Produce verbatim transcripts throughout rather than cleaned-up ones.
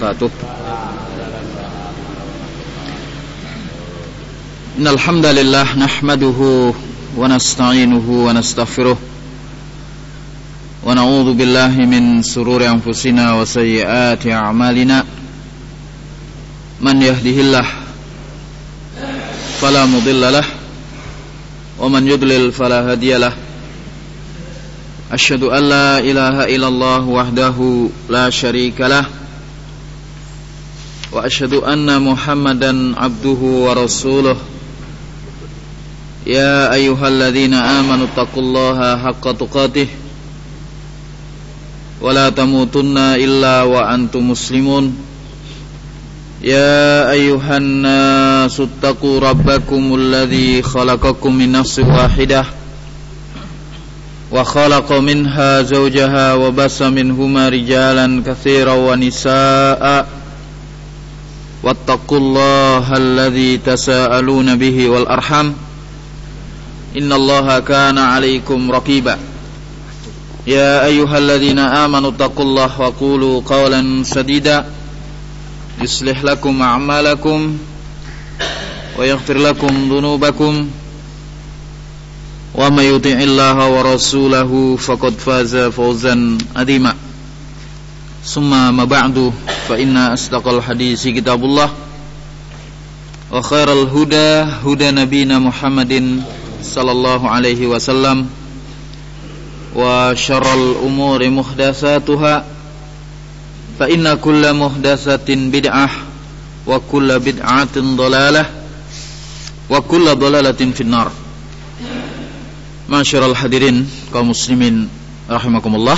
wabarakatuh. Innal hamdalillah nahmaduhu wa nasta'inuhu wa nastaghfiruh wa na'udzu billahi min sururi anfusina wa sayyiati a'malina. Man yahdihillah fala mudilla lahu wa man yudlil fala hadiyalah. Asyhadu an la ilaha illallah wahdahu la syarikalah wa asyhadu anna Muhammadan abduhu wa rasuluh. Ya ayyuhalladzina amanu taqullaha haqqa tuqatih wa la tamutunna illa wa antum muslimun. Ya ayyuhan nasu taqu rabbakumul ladzi khalaqakum min nafsin wahidah wa khalaqa minha zawjaha wa bassa minhuma rijalan katsiran wa nisaa'a wattaqullaha alladzi tasaaluna bihi wal arham innallaha kana 'alaikum raqiba. Ya ayyuhalladzina amanu taqullaha wa qulu qawlan sadida yuslih lakum a'malakum wa yaghfir lakum dhunubakum wa may yuti'illaha wa rasulahu faqad faza fawzan 'azima. Summa ma ba'du fa inna asdaqal hadisi kitabullah wa khairal huda huda nabiyina Muhammadin sallallahu alaihi wasallam wa syarral umuri muhdatsatuha fa inna kulla muhdatsatin bid'ah wa kulla bid'atin dhalalah wa kulla dhalalatin finnar. Masyarul hadirin kaum muslimin rahimakumullah.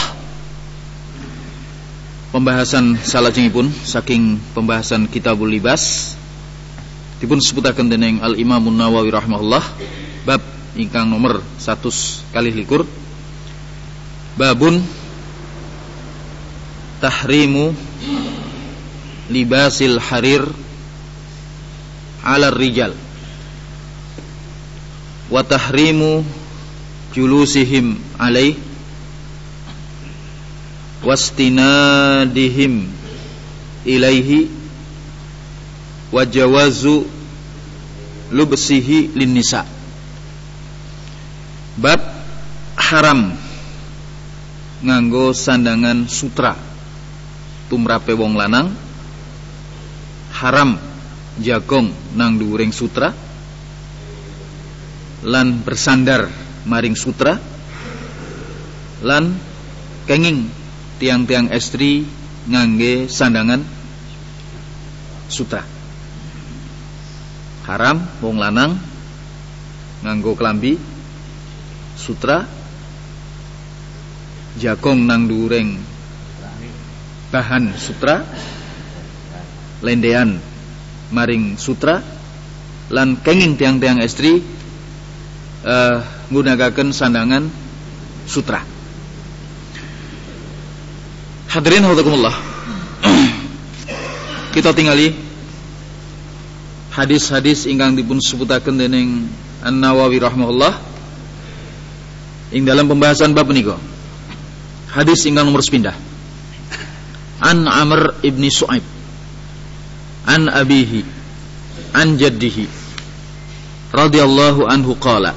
Pembahasan salajengipun saking pembahasan Kitabul Libas dipun sebutaken dening Al Imam An-Nawawi rahimahullah bab ingkang nomor seratus kali likur, babun tahrimu libasil harir ala rijal wa tahrimu julusihim alaih wastinadihim ilaihi wa jawazu lubsihi linnisa. Bab haram nganggo sandangan sutra tumrape wong lanang, haram jagong nang dhuwuring sutra lan bersandar maring sutra lan kenging tiang-tiang estri ngangge sandangan sutra. Haram wong lanang nganggo klambi sutra jagong nang dhuwuring bahan sutra, lendean maring sutra lan kenging tiang-tiang estri uh, nggunakaken sandangan sutra. Hadirin hafizakumullah. Kita tingali hadis-hadis ingkang dipun sebutaken dening An-Nawawi rahimahullah ing dalam pembahasan bab menika. Hadis ingkang nomor sepindah. An Amr ibni Su'aib an abihi an jaddihi radhiyallahu anhu qala.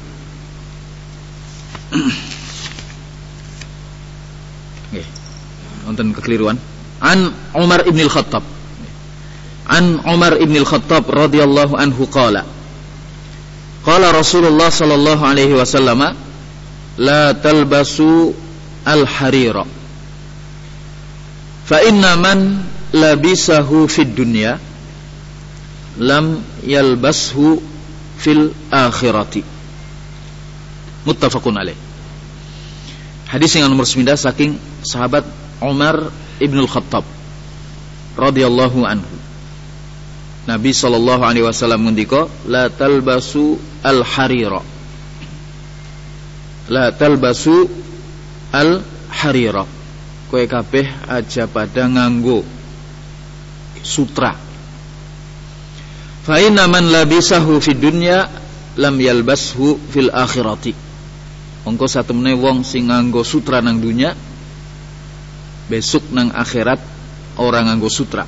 Nggih, wonten kekeliruan. An Umar ibn al-Khattab. An Umar ibn al-Khattab radhiyallahu anhu qala. Qala Rasulullah sallallahu alaihi wasallam la talbasu al-harira fa inna man labisahu fid dunya lam yalbashu fil akhirati. Muttafaqun alaih. Hadis yang nomor sembilan saking sahabat Umar ibn al-Khattab radhiyallahu anhu. Nabi sallallahu alaihi wasallam ngendika la talbasu al-harira. La talbasu al-harira. Kowe kabeh aja pada nganggo sutra. Fa inna man labisahu fid dunya lam yalbashu fil akhirati. Mongko satemene wong sing nganggo sutra nang dunya besok nang akhirat orang nganggo sutra.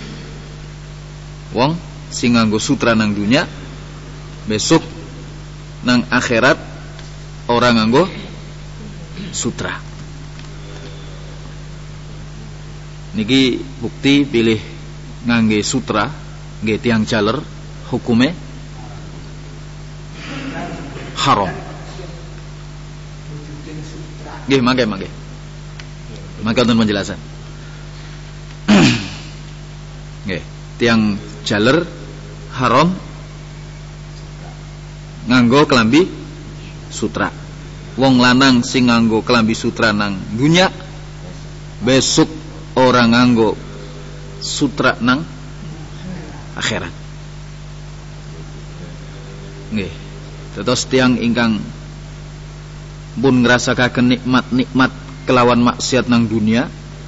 Wong sing nganggo sutra nang dunya, besok nang akhirat orang nganggo sutra. Niki bukti pilih ngangge sutra, nggih tiang jaler hukume haram. Nggih, mangke mangke. Mangke wonten penjelasan. Nggih, tiang jaler haram nganggo kelambi sutra. Wong lanang sing nganggo kelambi sutra nang dunya, besok orang nganggo sutra nang akhirat. Nggih. Terus tiang ingkang pun ngrasakaken nikmat-nikmat kelawan maksiat nang dunia,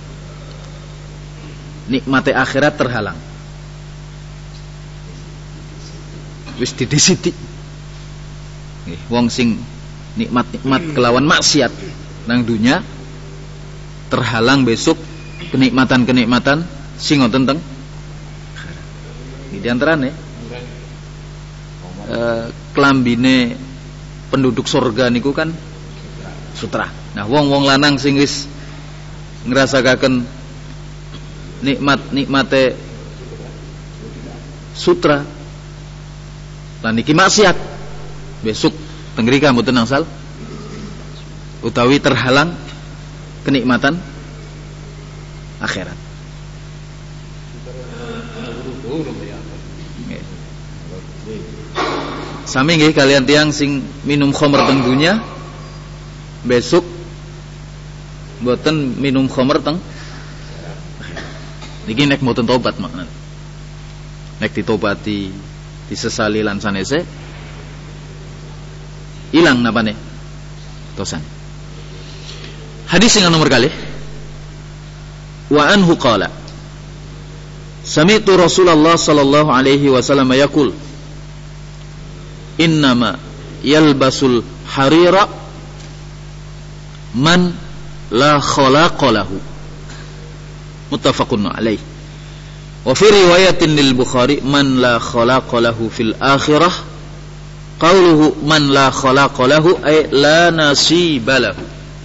nikmate akhirat terhalang. Wis didisitik. Nggih, wong sing nikmat-nikmat kelawan maksiat nang dunia terhalang besok kenikmatan-kenikmatan sing ngoten teng. Di antarane eh, klambine penduduk surga niku kan sutra. Nah, wong-wong lanang sing wis ngrasakaken nikmat-nikmate sutra lan iki maksiat, besok teng mriki mboten angsal utawi terhalang kenikmatan akhirat. Sami nggih kalian tiang sing minum khamr teng dunya, besok mboten minum khamr teng niki nek mboten tobat maknane. Nek ditobati disesali lan sanese ilang napane dosan. Hadis yang nomor kali wa anhu qala sami'tu Rasulullah sallallahu alaihi wasallam yaqul innama yalbasul harira man la khalaqa lahu muttafaqun alaih wa fi riwayatin lil Bukhari man la khalaqa lahu fil akhirah qauluhu man la khalaqa lahu ay la nasiba lahu.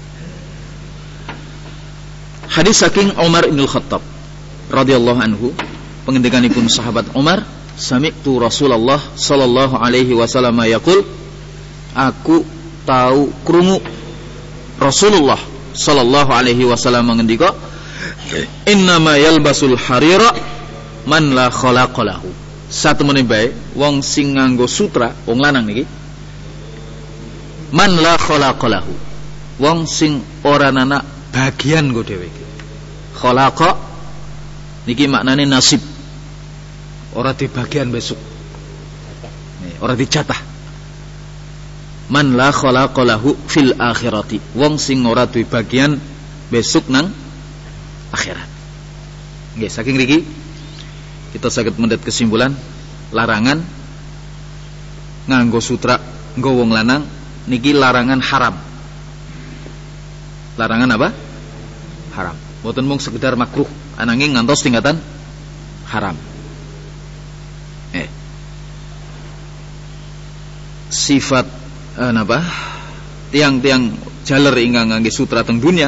Hadis saking Umar bin Khattab radhiyallahu anhu, pengendikanipun sahabat Umar, sami'tu Rasulullah sallallahu alaihi wasallam yaqul, aku tahu krungu Rasulullah sallallahu alaihi wasallam mengendika, innama yalbasul harira man la khalaqa lahu. Satu menit bae wong sing nganggo sutra, wong lanang niki, man la khalaqa lahu, wong sing ora ana bagian go dhewe. Khalaqa niki maknane nasib, ora di bagian besok, ora dijatah. Man la khalaqa lahu fil akhirati, wong sing ora duwe bagian besok nang akhirat. Nggih, saking niki kita saged mendet kesimpulan larangan nganggo sutra nggo wong lanang niki larangan haram. Larangan apa? Haram. Mboten mung sekedar makruh, ananging ngantos tingkatan haram. Eh. Sifat eh, apa? Tiang-tiang jaler ingkang ngangge sutra teng dunya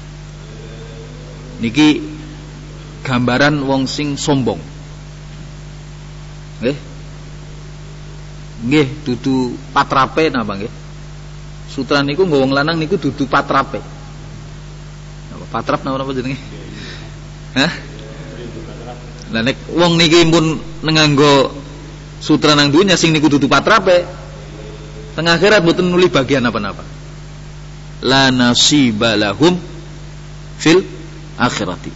niki gambaran wong sing sombong. Nggih. Nggih, dudu patrape napa nggih? Sutra niku nggo wong lanang niku dudu patrape. Patrap napa jenenge? Hah? Lah nek wong niki pun nganggo sutra nang dunya sing niku dudu patrape, teng akhirat mboten nuli bagian apa-apa. La nasiba lahum fil akhirati.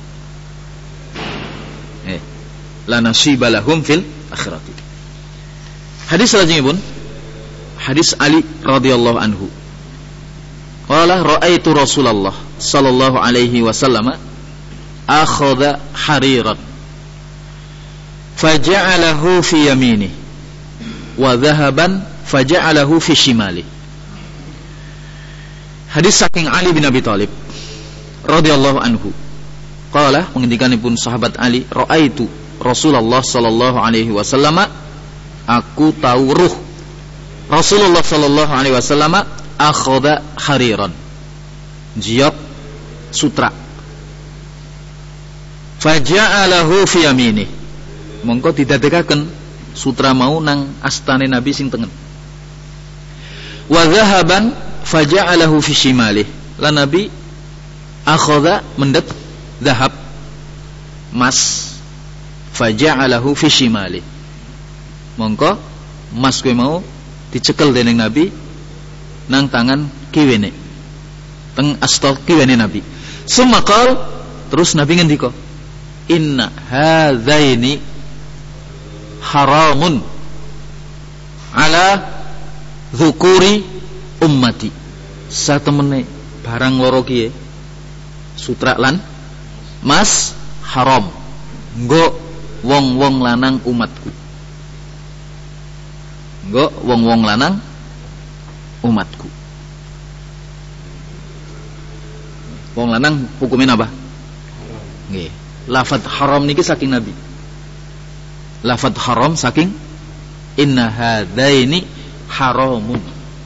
Eh, la nasiba lahum fil akhirati. Hadis selanjutnya hadis Ali radhiyallahu anhu. Qala ra'aitu Rasulullah sallallahu alaihi wasallam akhadha hariran faja'alahu fi yaminihi wa dhahaban faja'alahu fi shimali. Hadis saking Ali bin Abi Thalib radhiyallahu anhu, Qala pengendikanipun sahabat Ali, raaitu Rasulullah sallallahu alaihi wasallam, aku tahu ruh Rasulullah sallallahu alaihi wasallam akhadha hariran, jiap sutra, faja'alahu fi yaminih, mongko didadekaken sutra mau nang astane Nabi sing tengen, wa dhahaban faja'alahu fi shimalih, lan Nabi akhadha mendet dhahab mas, faja'alahu fi shimalih, mongko mas kuwi mau dicekel dening Nabi nang tangan kiwene, teng asta kiwene Nabi. Sumakal, terus Nabi ngendika, inna hadzaini haramun ala dzukuri ummati, satemene barang loro kiye sutra lan mas haram nggo wong-wong lanang umatku, nggo wong-wong lanang umatku. Wong lanang hukumnya apa? Nggih. Lafaz haram niki saking Nabi. Lafaz haram saking inna hadaini haramun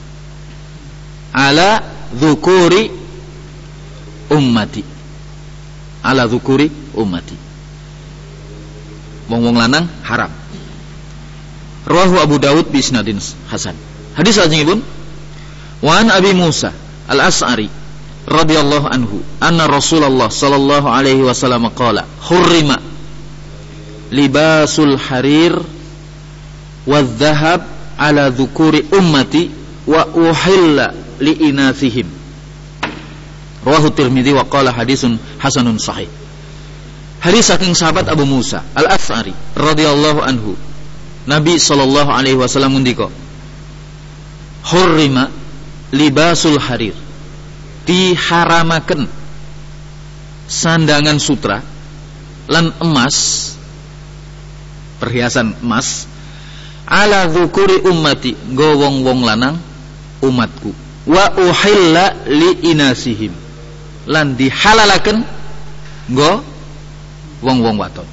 ala dzukuri ummati. Ala dzukuri ummati. Wong-wong lanang haram. Rawahu Abu Dawud bi isnadin hasan. Hadis lajengipun wa an Abi Musa Al-Asy'ari radhiyallahu anhu anna Rasulullah sallallahu alaihi wasallam qala hurrima libasul harir wadh-dhahab ala dhukuri ummati wa uhilla li inathihim. Rawahu Tirmidzi wa qala hadisun hasanun sahih. Hadis saking sahabat Abu Musa Al-Asy'ari radhiyallahu anhu, Nabi sallallahu alaihi wasallam ngendika, hurrima libasul harir, diharamaken sandangan sutra lan emas, perhiasan emas, ala dzukuri ummati, nggo wong-wong lanang umatku, wa uhilla li inasihim, lan dihalalaken nggo wong-wong waton.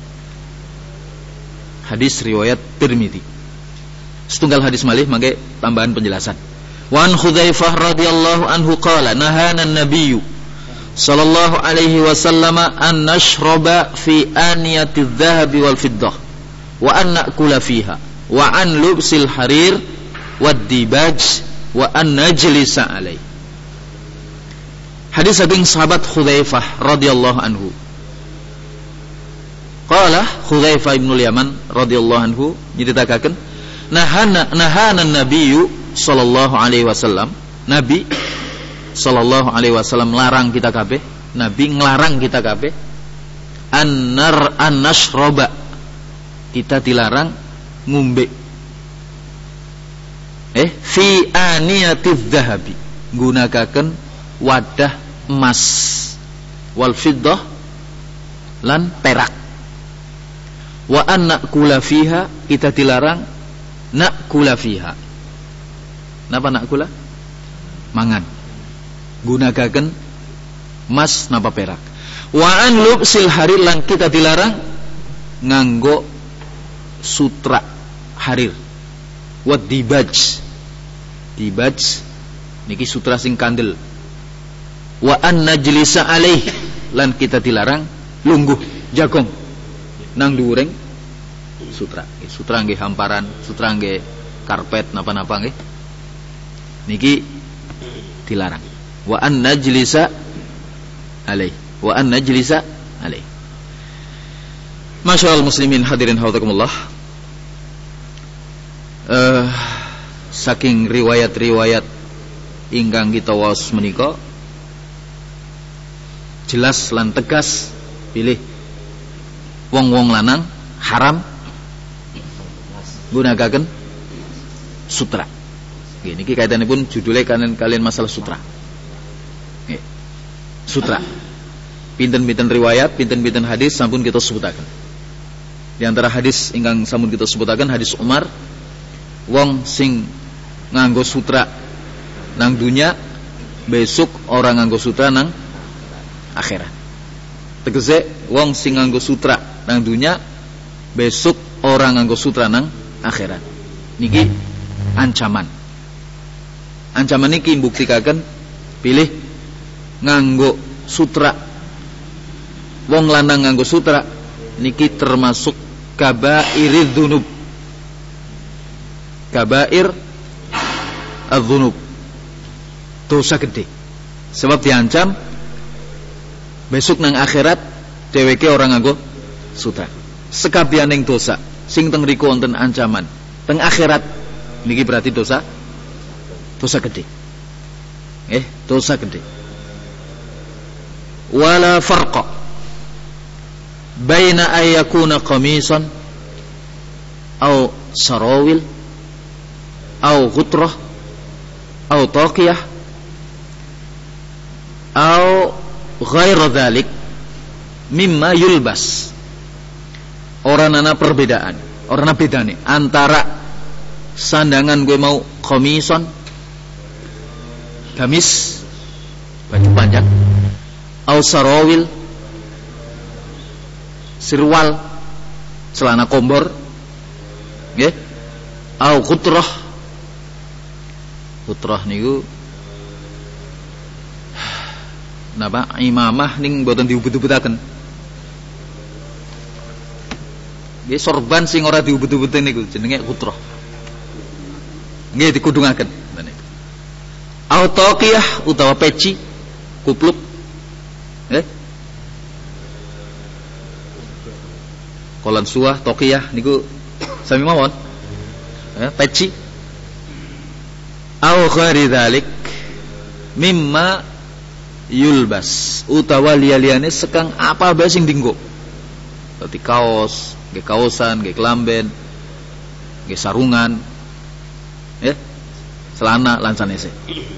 Hadis riwayat Tirmidzi. Setunggal hadis malih mangke tambahan penjelasan. Wa an Hudzaifah radhiyallahu anhu qala nahana an-nabiyyu sallallahu alaihi wasallam an nashraba fi aniyati adh-dhahabi wal fiddah wa an na'kula fiha wa an lubsil harir wad-dibaj wa an najlisa alaihi. Hadis saking sahabat Hudzaifah radhiyallahu anhu. Qala Hudzaifah bin Yaman radhiyallahu anhu nyritakaken nahana nahana an-nabiyyu sallallahu alaihi wasallam, Nabi sallallahu alaihi wasallam larang kita kabeh, Nabi nglarang kita kabeh annar annasroba, kita dilarang ngumbe eh fi aniyatiz zahabi, gunakaken wadah emas, wal fiddah lan perak, wa an na'kula fiha, kita dilarang na'kula fiha. Napa na'kula? Mangan. Gunakaken emas napa perak. Wa an lubsil harir, lan kita dilarang nganggo sutra harir. Wa dibaj. Dibaj niki sutra sing kandel. Wa an najlisa alaih, lan kita dilarang lungguh jagong nang dhuwuring sutra. Sutra nggih hamparan, sutra nggih karpet napa-napa nggih. Niki dilarang. Wa an najlisa alaih, wa an najlisa alaih. Masyaallah muslimin hadirin hafizakumullah. Uh, saking riwayat-riwayat ingkang kita waos menika jelas lan tegas pilih wong-wong lanang haram gunakaken sutra. Nggih niki kaitanipun judule kalian kalian masalah sutra. Nggih. Sutra. Pinten-pinten riwayat, pinten-pinten hadis sampun kita sebutaken. Di antara hadis ingkang sampun kita sebutaken hadis Umar, wong sing nganggo sutra nang dunya besok orang nganggo sutra nang akhirat. Tegese wong sing nganggo sutra nang dunya besok orang nganggo sutra nang akhirat. Niki ancaman. Ancaman niki mbuktikaken pilih nganggo sutra. Wong lanang nganggo sutra niki termasuk kabairid dzunub. Kabair adz-dzunub. Dosa gede. Sebab diancam besok nang akhirat dheweke orang nganggo sutra. Sekabianing dosa sing teng riku wonten ancaman. Teng akhirat niki berarti dosa dosa gede. Eh, dosa gede. Wala farqa baina ayyakuna qamisan aw sarawil aw ghutrah aw taqiyah aw ghaira dhalik mimma yulbas. Orang ana perbedaan, orang ana bedane antara sandangan gue mau qamisan gamis baju panjang au sarawil sirwal celana kombor nggih au ghutrah. Ghutrah niku napa imamah ning mboten diubut-ubutaken. Nggih sorban sing ora diubut-ubuten niku jenenge ghutrah. Nggih dikudungaken. Au taqiyah utawa peci kupluk. Eh? Kolan suah taqiyah niku sami mawon. Eh, peci. Au ghairi dzalik mimma yulbas utawa liya-liyane sekang apa bae sing dienggo. Dadi kaos, nggih kaosan, nggih kelamben, nggih sarungan. Ya. Celana lan sanese.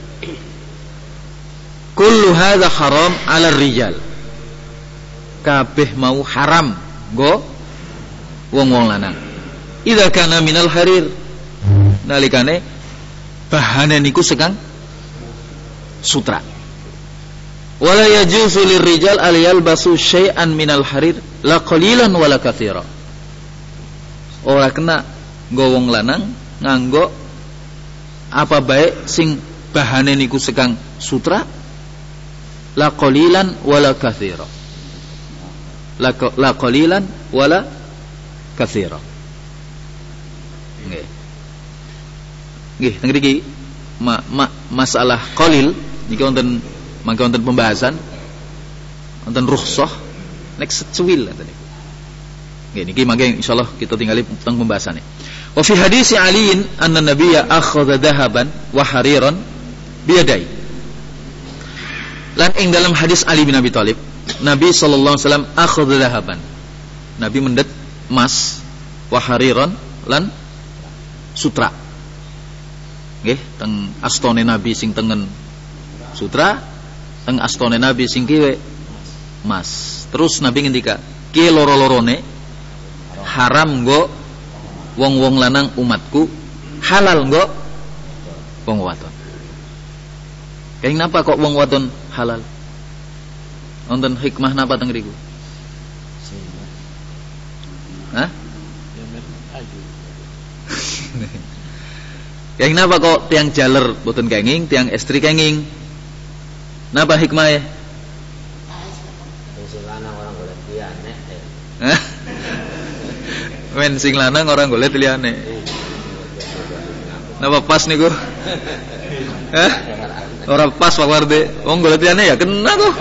Kullu hadza haram 'ala rijal. Kabeh mau haram nggo wong-wong lanang. Idza kana minal harir. Nalikane bahane niku sekang sutra. Wala yajuzu lirrijal al yalbasu syai'an minal harir la qalilan wala katsira. Ora kena nggo wong lanang nganggo apa baik sing bahane niku sekang sutra la qalilan wala katsira. La la qalilan wala katsira. Nggih. Nggih, teng mriki ma, ma, masalah qalil niki wonten mangke wonten pembahasan wonten rukhsah nek secuil ngoten niku. Nggih niki mangke insyaallah kita tingali teng pembahasannya. Wa fi hadis Ali anna nabiyya akhadha dhahaban wa hariran biyadai. Lan ing dalam hadis Ali bin Abi Thalib, Nabi sallallahu alaihi wasallam akhadha dhahaban. Nabi mendet emas wa hariran lan sutra. Nggih, teng astone Nabi sing tengen sutra, teng astone Nabi sing kiwe emas. Terus Nabi ngendika, ki loro-lorone haram nggo wong-wong lanang umatku, halal nggo wong wadon. Kenapa kok wong wadon halal? Wonten hikmah napa teng riku? Hah? Yang napa kok tiang jaler boten kenging, tiang estri kenging? Napa hikmahnya? Sing lanang orang golek liyane. Men sing lanang orang golek liyane. Napa pas niku? Hah? Ora pas Pak Warde. Wong golek liyane ya kena kok.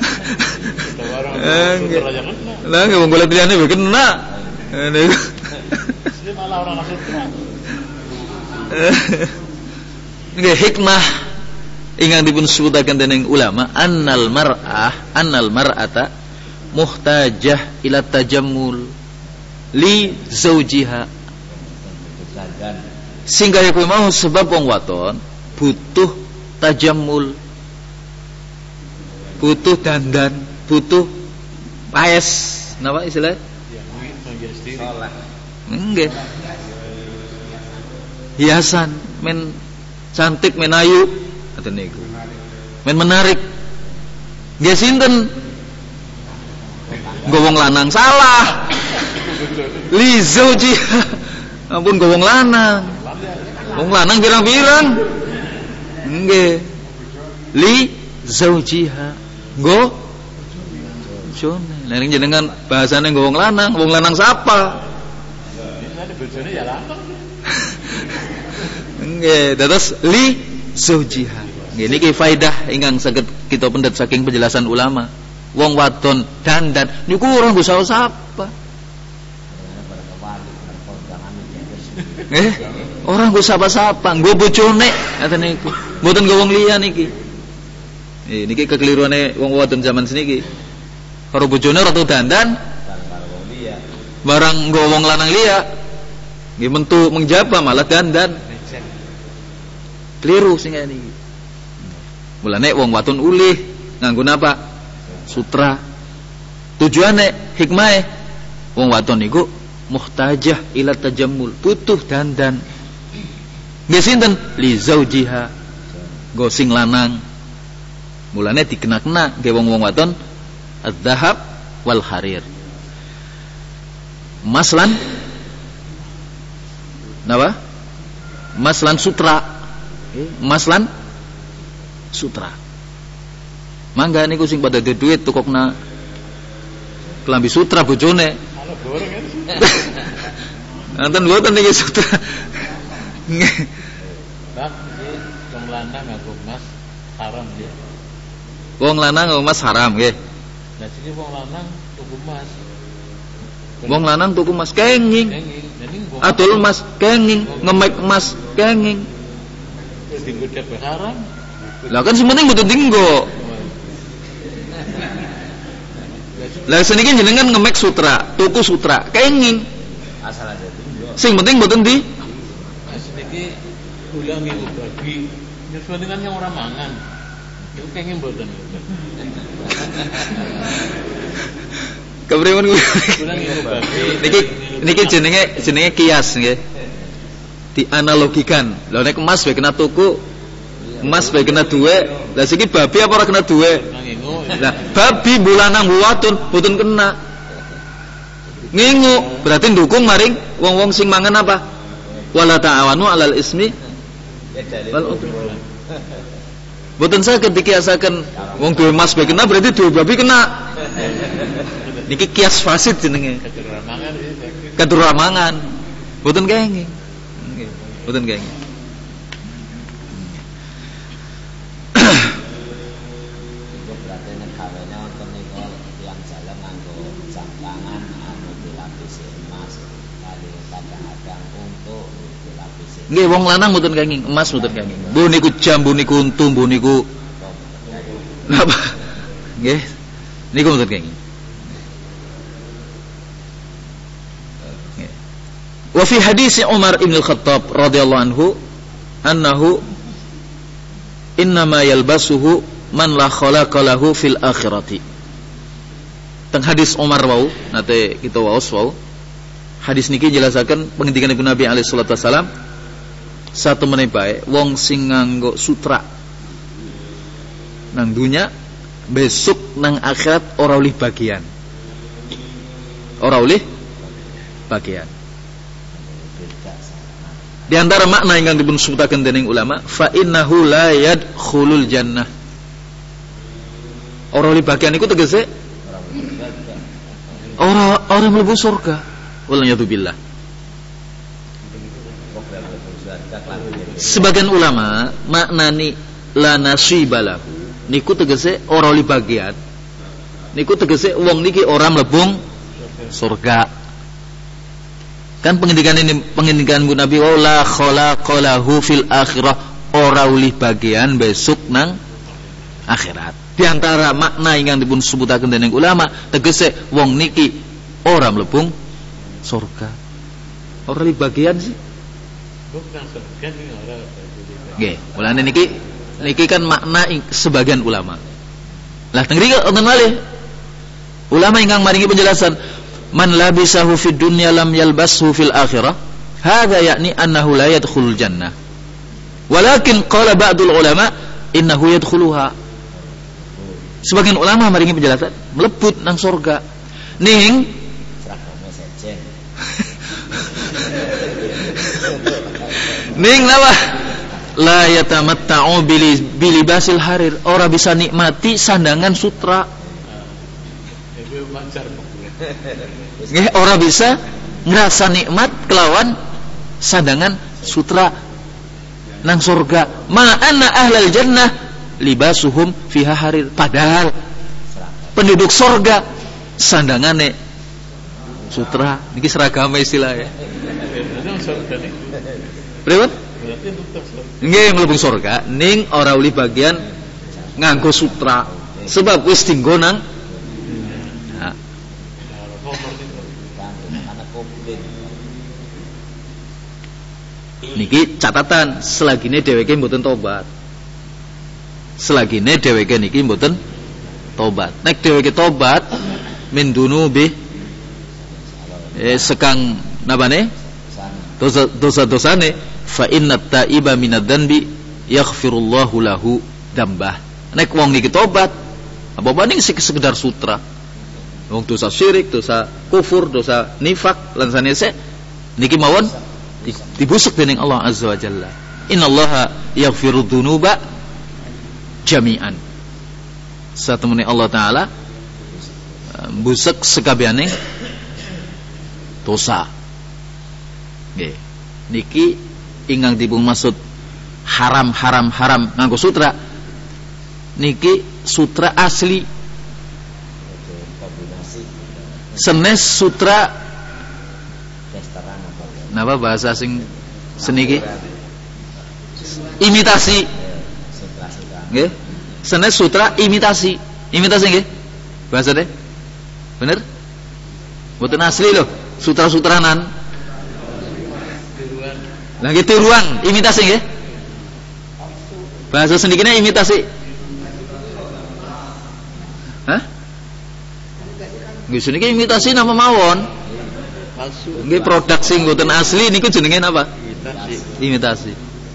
Lah nggih wong golek liyane ya kena. Niku. Sing malah ora maksud. Nggih hikmah ingkang dipun sebutaken dening ulama annal mar'ah annal mar'ata muhtajah ila tajammul li zaujiha. Sing kaya kuwi mau sebab wong wadon butuh tajammul, butuh dandan, butuh paes, napa istilah? Nggih. Hiasan, men cantik, men ayu, ngoten niku. Men menarik. Nggih sinten? Nggo wong lanang salah. Li zaujiha. Ampun nggo wong lanang. Wong lanang pirang-pirang. Nggih. Li zaujiha. Nggo bojone. Lah ning jenengan bahasane nggo wong lanang, wong lanang sapa? Bojone ya lanang. Nggih, terus li zaujiha. Nggih niki faedah ingkang saged kita pendet saking penjelasan ulama. Wong wadon dandan niku ora nggo sapa. Eh, ora nggo sapa-sapa, nggo bojone ngaten niku. Mboten nggo wong liya niki. Eh niki kekeliruane wong wadon zaman seniki. Karo bojone ora tau dandan, barang nggo wong lanang liya. Nggih mentu mengjaba malah dandan. Keliru sing ngene iki. Mulane wong wadon ulih nganggo napa? Sutra. Tujuane hikmahe wong wadon niku muhtajah ila tajammul, butuh dandan. Nggih sinten? Li zaujiha. Go sing lanang. Mulane dikena-kena nggih wong-wong wadon az-zahab wal harir. Maslan napa? Maslan sutra. Maslan sutra. Mangga niku sing pada duwe duit tukokna kelambi sutra bojone. Ana goreng ya. Anten mboten niki sutra. Nggih. Bab iki wong lanang aku Mas haram dia. Wong lanang aku Mas haram nggih. Lah siki wong lanang tuku emas. Wong lanang tuku emas kenging. Adol emas kenging, ngemek emas kenging. Wis dinggo dhewe haram. Lah kan sing penting mboten dinggo. Lah seniki jenengan ngemek sutra, tuku sutra, kenging. Asal aja dinggo. Sing penting mboten di. Seniki kula ngiku bagi. Nyusun kan yang ora mangan. Iku kenging mboten. Kepriyen kula ngiku bagi. Niki niki jenenge jenenge kias nggih. Dianalogikan. Lah nek emas wae kena tuku, emas bae kena duwe. Lah siki babi apa ora kena duwe? Lah babi bulanang wadon mboten kena. Ngingu berarti ndukung maring wong-wong sing mangan apa? Wala ta'awanu 'alal ismi wal udwan. Mboten saged dikiasaken wong duwe emas bae kena berarti duwe babi kena. Niki kias fasid jenenge. Kaduramangan. Mboten kenging. Nggih, mboten kenging. Nggih wong lanang mboten kenging, emas mboten kenging. Bu niku jam, bu niku untu, bu niku napa? Nggih. Niku mboten kenging. Nggih. Wa fi hadis Umar bin Al-Khattab radhiyallahu anhu annahu innama yalbasuhu man la khalaqa lahu fil akhirati. Teng hadis Umar wau nate kita waos wau. Hadis niki jelasaken pengendikan Ibu Nabi alaihi salatu wasalam satu meneh bae wong sing nganggo sutra nang dunya besok nang akhirat ora oleh bagian. Ora oleh bagian. Di antara makna ingkang dipun sebutaken dening ulama, fa innahu la yadkhulul jannah. Ora oleh bagian iku tegese ora ora mlebu surga. Waliyadzubillah. Sebagian ulama maknani la nasibalahu niku tegese ora oleh bagian. Niku tegese wong niki ora mlebung surga. Kan pengendikan ini pengendikan Bu Nabi wa la khalaqalahu fil akhirah ora oleh bagian besok nang akhirat. Di antara makna ingkang dipun sebutaken dening ulama tegese wong niki ora mlebung surga. Ora oleh bagian sih. Bukan surga ning ora. Nggih, mulane niki niki kan makna sebagian ulama. Lah teng mriki wonten malih ulama ingkang maringi penjelasan man labisahu fid dunya lam yalbashu fil akhirah hadza yakni annahu la yadkhulul jannah walakin qala ba'dul ulama innahu yadkhuluha. Sebagian ulama maringi penjelasan mlebut nang surga. Ning Seragamnya sejen. ning napa? La yatamatta'u bili bilibasil harir. Ora bisa nikmati sandangan sutra. Nggih, ora bisa ngrasa nikmat kelawan sandangan sutra nang surga. Ma'anna ahlal jannah libasuhum fiha harir. Padahal penduduk surga sandangane sutra. Niki seragam istilahnya. Pripun? Nggih mlebu surga ning ora uli bagian nganggo sutra. Sebab wis dinggo nang niki catatan selagine dheweke mboten tobat. Selagine dheweke niki mboten tobat. Nek dheweke tobat min dunubi eh sekang nabane dosa dosa-dosane fa inna taiba minad dzanbi yaghfirullahu lahu dzambah. Nek wong niki tobat apa banding sik sekedar sutra. Wong dosa syirik, dosa kufur, dosa nifak lan sanese niki mawon dibusuk dening Allah Azza wa Jalla. Innallaha yaghfiru dzunuba jami'an. Satemene Allah taala busuk sekabehane dosa. Nggih. Niki ingkang dipun maksud haram haram haram nganggo sutra. Niki sutra asli. Senes sutra napa bahasa sing seniki imitasi nggih senes sutra imitasi imitasi nggih bahasa deh bener mboten asli loh sutra-sutranan lagi tiruan imitasi nggih bahasa senikine imitasi hah nggih seniki imitasi nama mawon. Nggih produk sing mboten asli niku jenenge napa? Imitasi. Imitasi.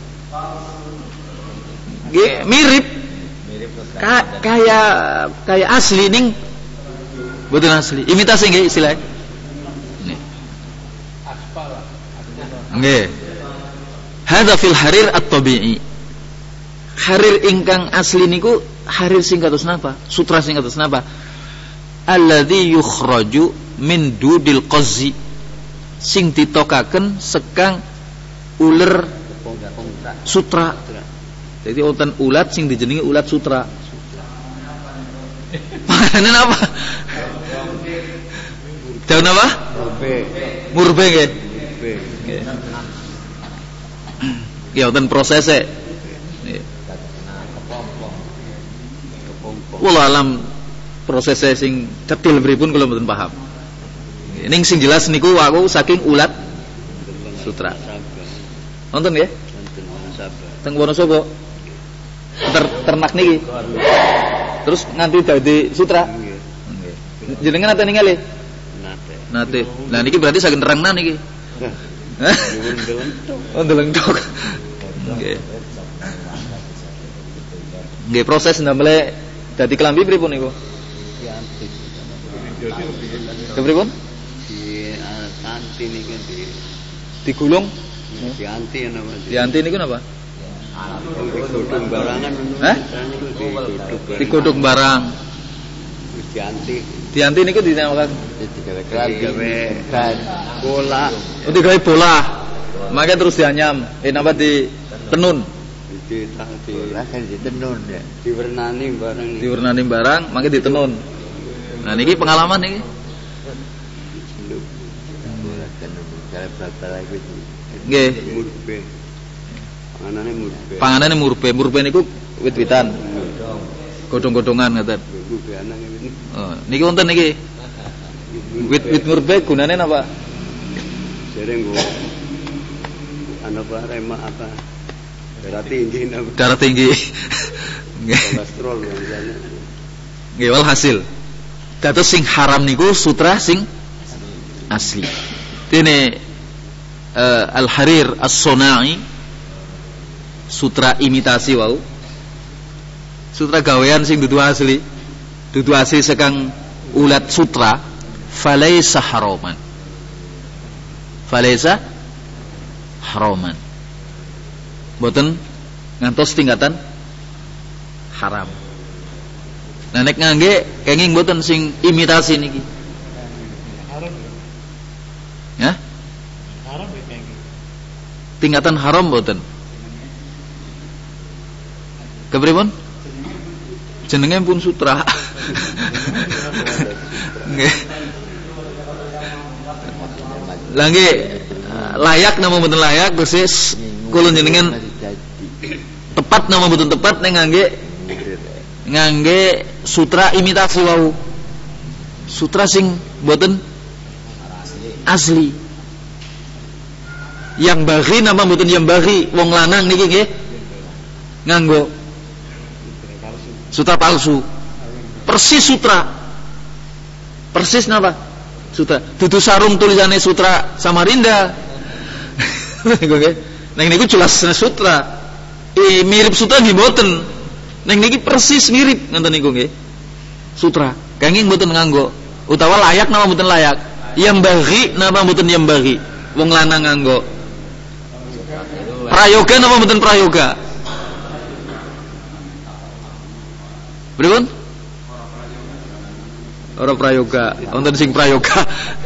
Nggih mirip. Ka, kaya kaya asli ning mboten asli. Imitasi nggih istilahnya. Nggih. Nggih. Hadza fil harir at-tabi'i. Harir ingkang asli niku harir sing kados napa? Sutra sing kados napa? Alladzi yukhraju min dudil qazzi sing ditokaken sekang uler sutra. Jadi wonten ulat sing dijenengi ulat sutra. Panganan apa? Daun apa? Murbe. Murbe nggih. Nggih. Ya wonten prosese. Nggih. Wallah alam prosese sing detail pripun kula mboten paham. Ning sing jelas niku aku saking ulat sutra. Nonton nggih? Teng Wonosobo. Ter, ternak niki. Terus nganti dadi sutra. Nggih. Jenengan nate ningali? Nate. Nate. Lah niki berarti saking terangna niki. Hah? Oh, ndelentok. Nggih. Nggih proses ndamel dadi kelambi pripun niku? Dianti. Kepripun? Dianti niku di digulung dianti napa? Dianti niku napa? Digodhog barangan. Hah? Digodhog barang. Dianti. Dianti niku dinamakan digawe bola. Oh digawe bola. Maka terus dianyam. Eh napa di tenun? Di di kan ditenun ya. Diwernani barang niki. Diwernani barang, maka ditenun. Nah niki pengalaman niki. Nggih. Murbe. Panganane murbe. Panganane murbe. Murbe niku wit-witan. Godhong-godhongan ngaten. Oh, niki wonten niki. Wit-wit murbe gunane napa? Dereng nggo ana apa rema apa? Darah tinggi napa? Darah tinggi. Kolesterol biasanya. Nggih wal hasil. Dados sing haram niku sutra sing asli. Dene uh, al-harir as-sunai sutra imitasi wau. Sutra gawean sing dudu asli. Dudu asli sekang ulat sutra. falaisa haraman. Falaisa haraman. Mboten ngantos tingkatan haram. Nah nek ngangge kenging mboten sing imitasi niki. Haram. Ya? Haram iki. Tingkatan haram mboten. Kepripun? Jenenge pun sutra. Nggih. Lah nggih layak nama mboten layak persis kula jenengan tepat nama mboten tepat ning ngangge ngangge sutra imitasi wau. Sutra sing mboten asli. Yang bagi nama mboten yang bagi wong lanang niki nggih nganggo sutra palsu. Persis sutra. Persis napa? Sutra. Dudu sarung tulisannya Sutra Samarinda. Niku nggih. Neng niku jelas sutra. I mirip sutra nggih mboten. Neng niki persis mirip ngoten niku nggih. Sutra. Kenging mboten nganggo. Utawa layak napa mboten layak. Yang bagi napa mboten yang bagi. Wong lanang nganggo. Prayoga napa mboten prayoga? Pripun? Ora prayoga, wonten sing prayoga.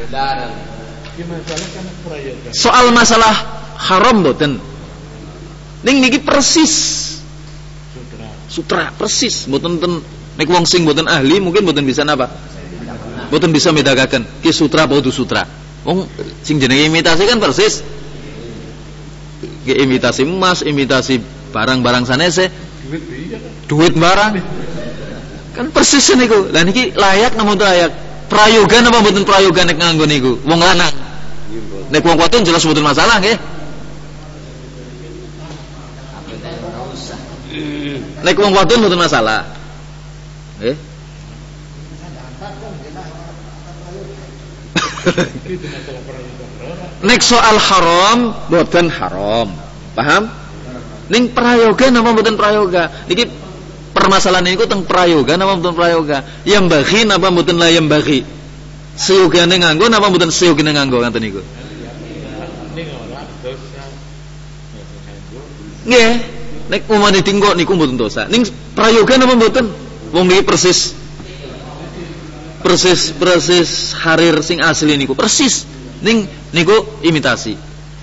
Soal masalah haram mboten. Ning niki persis. Sutra. Sutra persis, mboten ten nek wong sing mboten ahli mungkin mboten bisa napa? Mboten bisa medagaken ki sutra apa kudu sutra. Wong sing jenenge imitasi kan persis. Ki imitasi emas, imitasi barang-barang sanese. Duit iya kan. Duit barang. Kan persis niku. Lah niki layak napa mboten layak? Prayoga napa mboten prayoga nek nganggo niku? Wong lanang. Nek wong wadon jelas mboten masalah nggih. Nek wong wadon mboten masalah. Nggih. Nek soal haram mboten haram. Paham? Ning prayoga napa mboten prayoga? Niki permasalahan niku teng prayoga napa mboten prayoga? Yang bagi napa mboten la yang bagi? Seyogane nganggo napa mboten seyogane nganggo ngoten niku. Nggih, nek umane tinggo niku mboten dosa. Ning prayoga napa mboten? Wong niki persis persis persis harir sing asli niku persis. Ning niku imitasi.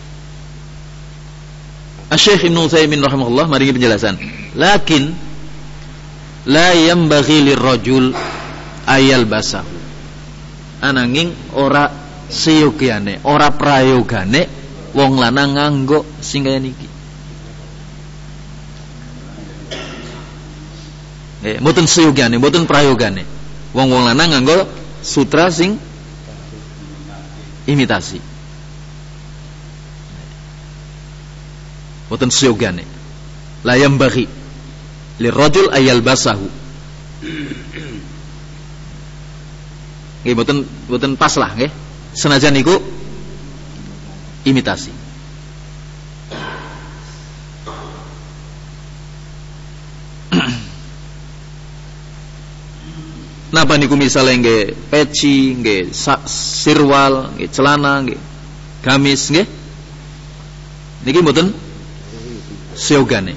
Asy-Syaikh Ibnu Utsaimin rahimahullah maringi penjelasan. Lakin la yambaghi lirrajul ayal basahu. Ananging ora seyogane, ora prayogane wong lanang nganggo sing kaya niki. Eh, mboten seyogane, mboten prayogane. Wong-wong lanang nganggo sutra sing imitasi. Mboten seyogane. La yambaghi lirrajul ayal basahu. Nggih mboten mboten pas lah nggih. Senajan niku imitasi. Napa niku misale nggih peci, nggih sirwal, nggih celana, nggih gamis nggih. Niki mboten seyogane.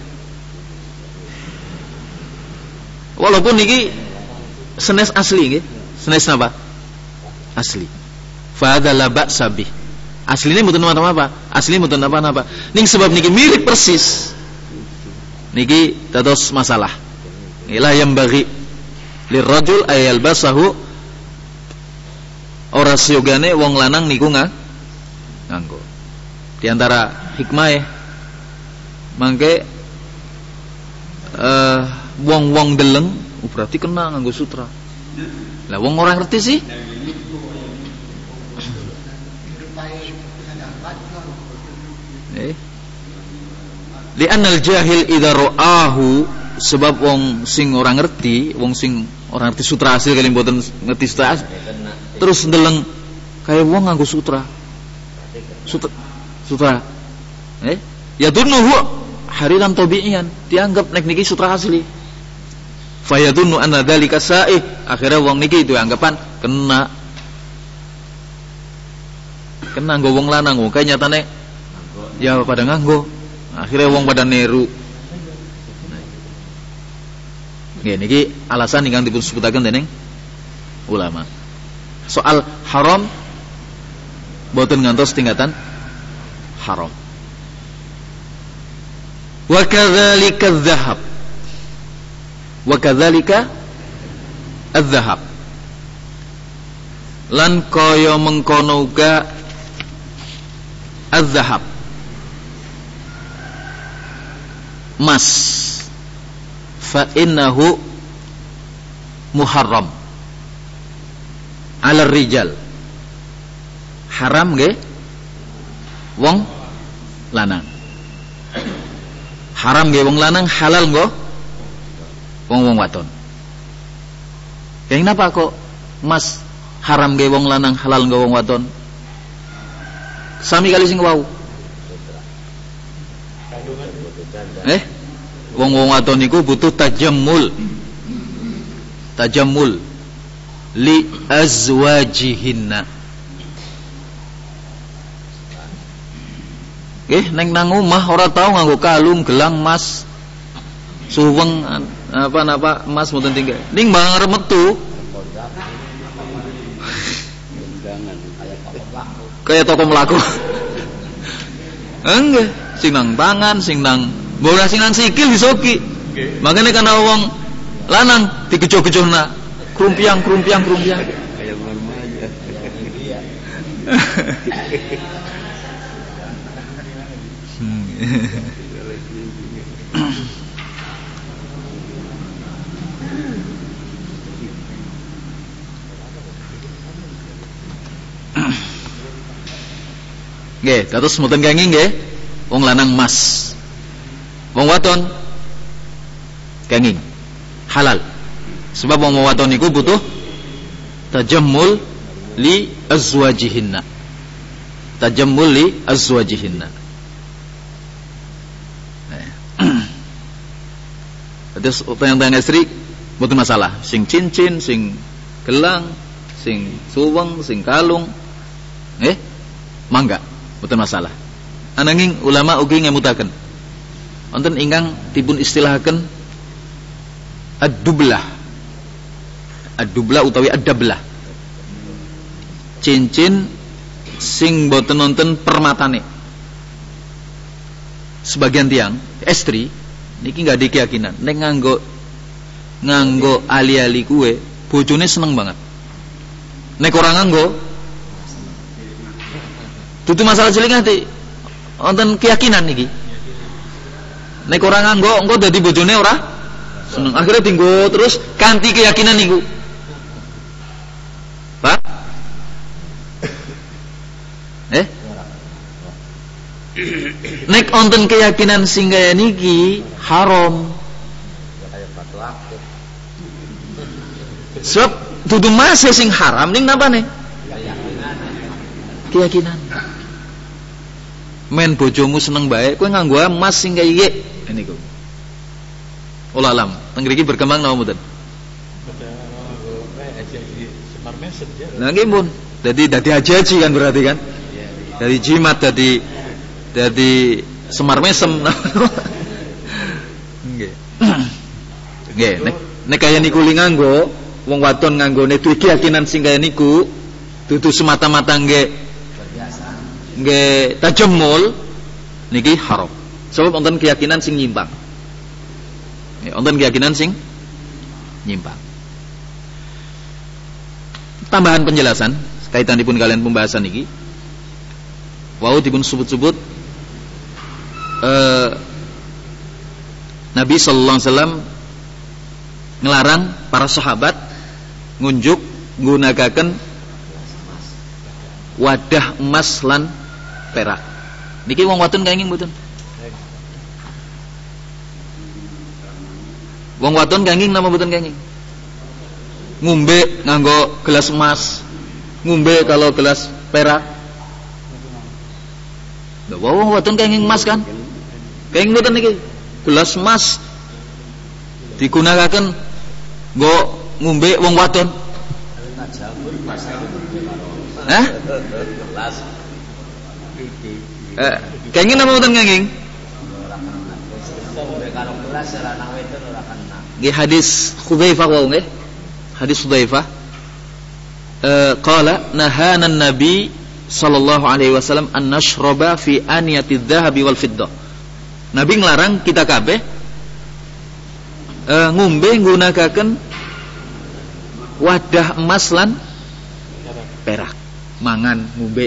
Walaupun niki senes asli nggih. Senes napa? Asli. Fa hadza la ba'sa bih. Asline mboten napa-napa. Asli mboten napa-napa. Ning sebab niki mirip persis. Niki dados masalah. Ila yang bagi lirrajul ayal basahu ora siyogane wong lanang niku nganggo. Di antara hikmah ya mangke uh, wong-wong deleng oh, berarti kena nganggo sutra. Lah wong ora ngerti sih. Eh. Li'anal jahil idza ra'ahu, sebab wong sing ora ngerti, wong sing ora ngerti sutra asli kali mboten ngerti sutra asli, terus ndeleng kaya wong nganggo sutra. Sutra. Sutra. Eh? Ya dunnuhu hariran tabi'iyan, dianggap nek niki sutra asli. Fa yadunnu anna dzalika sa'ih, akhirnya wong niki itu anggapan kena. Kena nggo wong lanang kok kaya nyatane ya pada nganggo. Akhirnya wong pada niru. Nggih niki alasan ingkang dipun sebutaken dening ulama. Soal haram boten ngantos tingkatan haram. Wa kadzalika adz-dzahab. Wa kadzalika adz-dzahab. Lan kaya mengkono uga adz-dzahab. Mas fa innahu muharram 'ala rijal. Haram nggih wong lanang. Haram nggih wong lanang, halal nggo wong-wong wadon. Kaya napa kok Mas haram nggih wong lanang, halal nggo wong wadon? Sami kali sing wau. Eh, wong-wong wadon niku butuh tajammul. Tajammul li azwajihinna. Eh, neng nang omah ora tau nganggo kalung, gelang, emas, suweng apa-apa emas mboten tinggal. Ning bang metu kayak toko melaku. Enggak, sing nang tangan, sing nang bola, sing nang sikil disoki. Makanya kana wong lanang digejo-gejona, krumpiang krumpiang krumpiang. Kayak mama aja. Nggih, kados mboten kenging nggih. Wong lanang emas. Wong wadon kenging. Halal. Sebab wong wadon niku butuh tajammul li azwajihinna. Tajammul li azwajihinna. Terus tayang-tayang istri mboten masalah. Sing cincin, sing gelang, sing suweng, sing kalung. Nggih, mangga, mboten masalah. Ananging ulama ugi ngemutaken wonten ingkang dipun istilahaken ad-dublah. Ad-dublah utawi ad-dablah. Cincin sing boten nonton permatane. Sebagian tiang istri niki nggak ada keyakinan nek nganggo nganggo ali-ali kue bojone seneng banget. Nek ora nganggo dudu masalah cilik ati. Wonten keyakinan niki. Nek ora nganggo engko dadi bojone ora seneng. Akhirnya tinggo terus kanthi keyakinan niku. Pak? Eh? Nek wonten keyakinan sing kaya niki haram. Sebab dudu masih sing haram ning napane? Keyakinan. Men bojomu seneng bae kowe nganggo emas sing kaya iki niku. Wallah alam, teng mriki berkembang napa mboten? Semar mesem ya. Lah nggih mun. Dadi dadi haji kan berarti kan? Dari jimat dadi dadi semar mesem. Nggih. Nggih, nek nek kaya niku li nganggo wong wadon nganggone duwe keyakinan sing kaya niku dudu semata-mata nggih nggih tajammul niki haram. Sebab wonten keyakinan sing nyimpang. Ya, wonten keyakinan sing nyimpang. Tambahan penjelasan kaitanipun kalian pembahasan niki. Wau dipun sebut-sebut eh, Nabi sallallahu alaihi wasallam ngelarang para sahabat ngunjuk nggunakaken wadah emas lan perak. Niki wong wadon kenging mboten? Wong wadon kenging napa mboten kenging? Ngombe nganggo gelas emas, ngombe kalau gelas perak. Lha wong wadon kenging emas kan? Kenging mboten niki? Gelas emas digunakaken nggo ngombe wong wadon. Hah? Eh, kenging apa mboten kenging? Kalau kelas lanang wedok ora kena. Nggih hadis Hudzaifah wae nggih. Hadis Hudzaifah. Eh qala nahana an-nabi sallallahu alaihi wasallam an nashraba fi aniyati adh-dhahabi wal fiddah. Nabi nglarang kita kabeh eh, ngombe nggunakaken wadah emas lan perak. Mangan ngombe.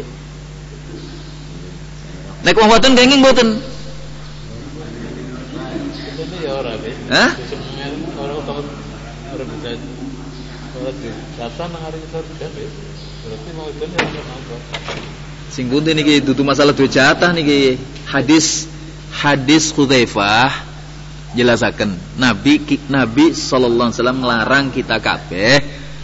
Nek wong wadon kenging mboten. Ini ya ora deh. Hah? Orang utama orang bisa orang di data nang hari itu kan berarti mau itu ya nonton. Sing pundi niki dudu masalah duwe jatah niki. Hadis hadis Hudzaifah jelasaken Nabi Nabi sallallahu alaihi wasallam nglarang kita kabeh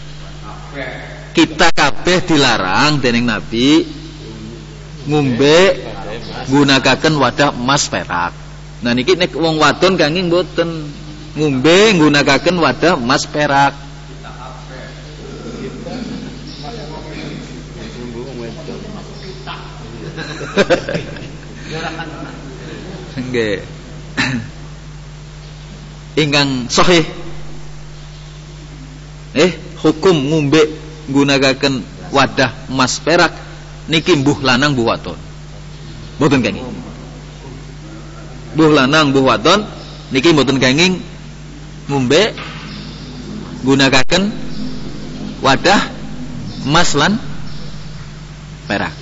kita kabeh dilarang dening Nabi ngombe gunakaken wadah emas perak. Nah niki nek wong wadon kangge mboten ngombe gunakaken wadah emas perak. Nggih. Ingkang sahih. Eh, hukum ngombe gunakaken wadah emas perak niki mbuh lanang mbuh wadon. Mboten kenging. Mbuh lanang mbuh wadon niki mboten kenging ngombe gunakaken wadah emas lan perak.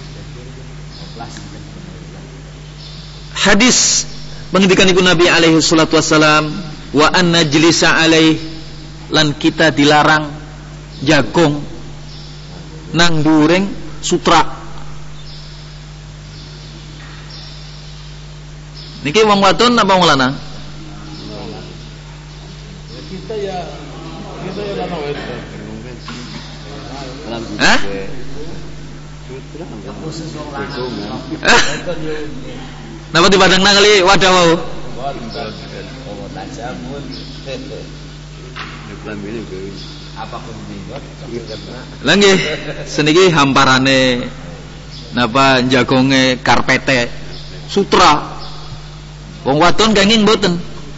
Hadis pengendikanipun Nabi alaihi salatu wassalam wa an najlisa alaih lan kita dilarang jagong nang dureng sutra. Niki wong wadon apa wong lanang? Kita ya kita ya lanang wedok. Hah? Khusus wong lanang. Napa dipandangna kali wadah wau? Oh, tajamun. Apa pun bingung. Lah nggih, seniki hamparane napa jagonge karpete sutra. Wong wadon kenging mboten.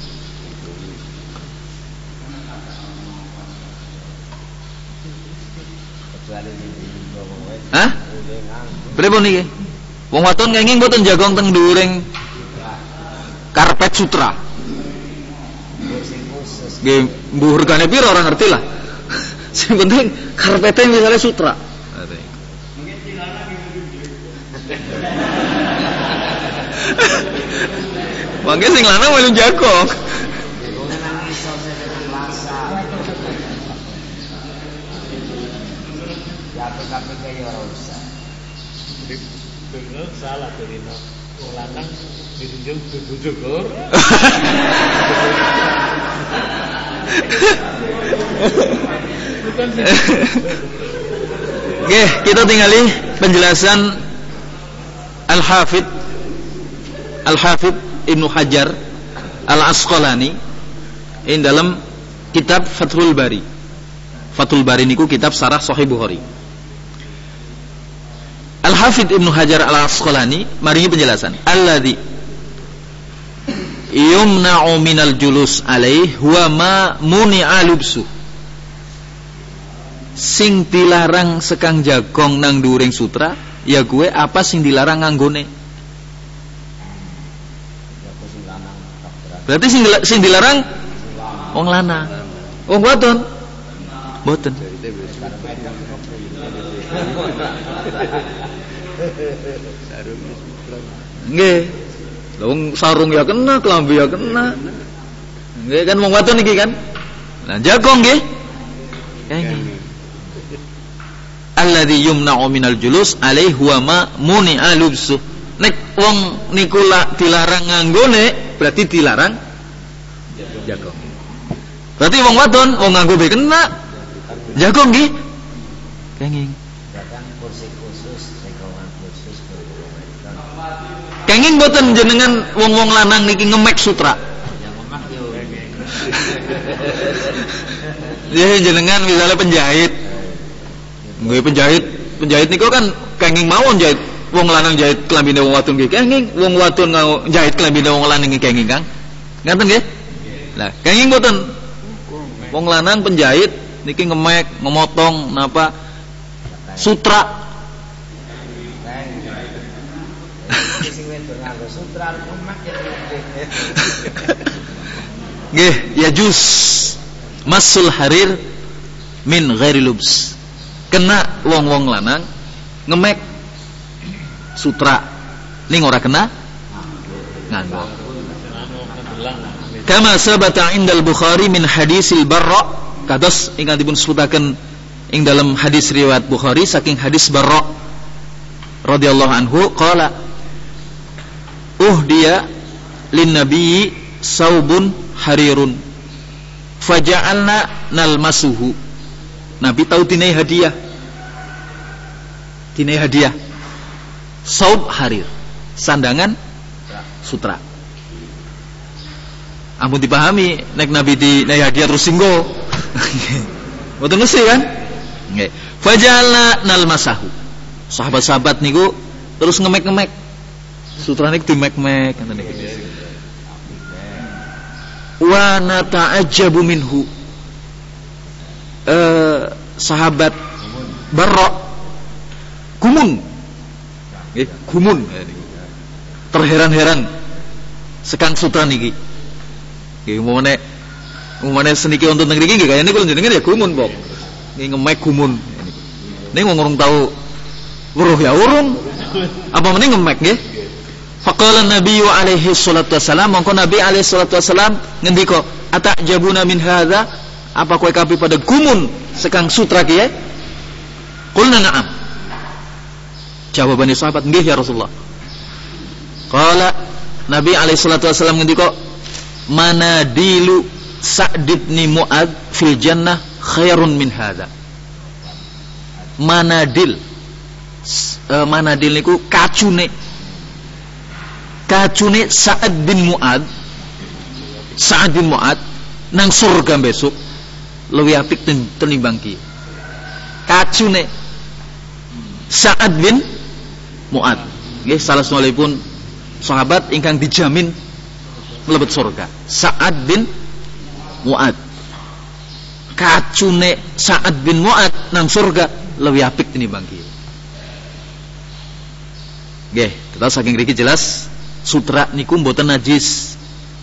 Hah? Pripun niki? Wong wadon kenging mboten jagong teng dhuwuring karpet sutra. Nggih, mbuh regane piro ora ngerti lah. Sing penting karpete misalnya sutra. Mangke sing lanang melu jagong. Ya K P K ya ora usah. Bener salah dari no. Wong lanang ditunjuk dibujuk. Oke, kita tinggali penjelasan Al-Hafidz Al-Hafidz Ibnu Hajar Al-Asqalani in dalam kitab Fathul Bari. Fathul Bari niku kitab sarah Sahih Bukhari. Al-Hafidz Ibnu Hajar Al-Asqalani maringi penjelasan. Alladzi yumna'u minal julus alaih huwa ma muni'a lubsu. Sing dilarang sekang jagong nang dhuwuring sutra, ya gue apa sing dilarang nganggone? Berarti sing sing dilarang wong lanang. Wong wadon mboten. Nggih. Lha wong sarung ya kena, klambi ya kena. Nggih kan wong wadon iki kan. Lah jagong nggih. Nggih. Alladzi yumna'u minal julus alaihi wa ma muni'a lubsu. Nek wong niku dilarang nganggone, berarti dilarang jagong. Berarti wong wadon wong nganggo be kena. Jagong nggih. Kenging. Kursi khusus, cekongan khusus. Kenging mboten jenengan wong-wong lanang niki ngemek sutra. Yang memak yo. Ya jenengan misalnya penjahit. Nggih penjahit, penjahit niku kan kenging mawon jahit wong lanang jahit klambine wong wadon nggih kenging, wong wadon jahit klambine wong lanang nggih kenging, Kang. Ngaten nggih? Lah, kenging mboten. Wong lanang penjahit niki ngemek, ngemotong napa sutra. Sing wedok nganggo sutra emak ya. Nggih, ya jus masul harir min ghairi lubs. Kena wong-wong lanang ngemek sutra ning ora kena nganggo. Kama sabata indal Bukhari min hadisil Barra, kados ingkang dipun sebutaken ing dalam hadis riwayat Bukhari saking hadis Barra radhiyallahu anhu qala uhdiya lin nabiyyi saubun harirun faja'alna nalmasuhu. Nabi tahu dinai hadiah, dinai hadiah saub harir, sandangan sutra. Ampun dipahami nek Nabi dinai hadiah terus singgo mboten mesti kan. Nggih. Faja'alna nalmasahu. Sahabat-sahabat niku terus ngemek-ngemek sutra niku dimek-mek ngoten niku. Wa nata'ajjabu minhu. Eh, sahabat Barra gumun. Nggih, gumun. Terheran-heran sekang sutra niki. Nggih, umumane umumane seniki wonten teng mriki nggih kaya niku jenengan ya gumun, Pok. Nggih ngemek gumun. Ning wong urung tau weruh ya urung. Apa meneh ngemek nggih? Faqala Nabi alaihi salatu wasalam, mongko Nabi alaihi salatu wasalam ngendika, "Atajabuna min hadza?" Apa kowe kabeh pada gumun sekang sutra kiye? Qulna na'am. Jawabane sahabat, "Nggih ya Rasulullah." Qala Nabi alaihi salatu wasalam ngendika, "Manadilu Sa'd bin Mu'adz fil jannah khairun min hadza." Manadil uh, manadil niku kacune kacune Sa'ad bin Mu'adz Sa'ad bin Mu'adz nang surga besok luwih apik tenimbang ki kacune Sa'ad bin Mu'adz nggih salah satunggalipun sahabat ingkang dijamin mlebet surga. Sa'ad bin Mu'adz kacune Sa'ad bin Mu'adz nang surga luwih apik tenimbang ki. Nggih, kita saking mriki jelas sutra niku mboten najis.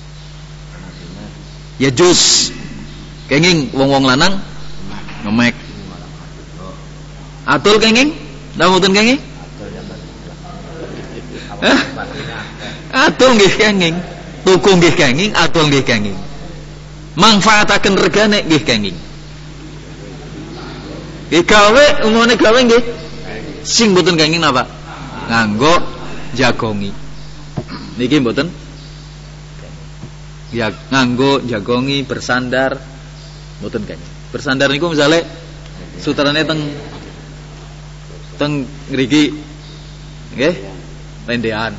Ya jus. Kenging wong-wong lanang ngemek. Atul kenging? Ndak mboten kenging? Hah? Atul nggih kenging. Tuku nggih kenging, atul nggih kenging. Manfaataken regane nggih kenging. Nggih gawe umune gawe nggih. Sing mboten kenging napa? Nganggo jagongi. Niki mboten ya nganggo jagongi bersandar mboten kenging. Bersandar niku misale sutrane teng teng ngriki nggih lendean.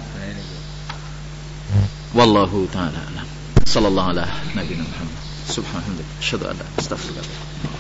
Wallahu taala alam. Sallallahu ala nabiyina Muhammad. Subhanallah. Asyhadu an la ilaha illallah.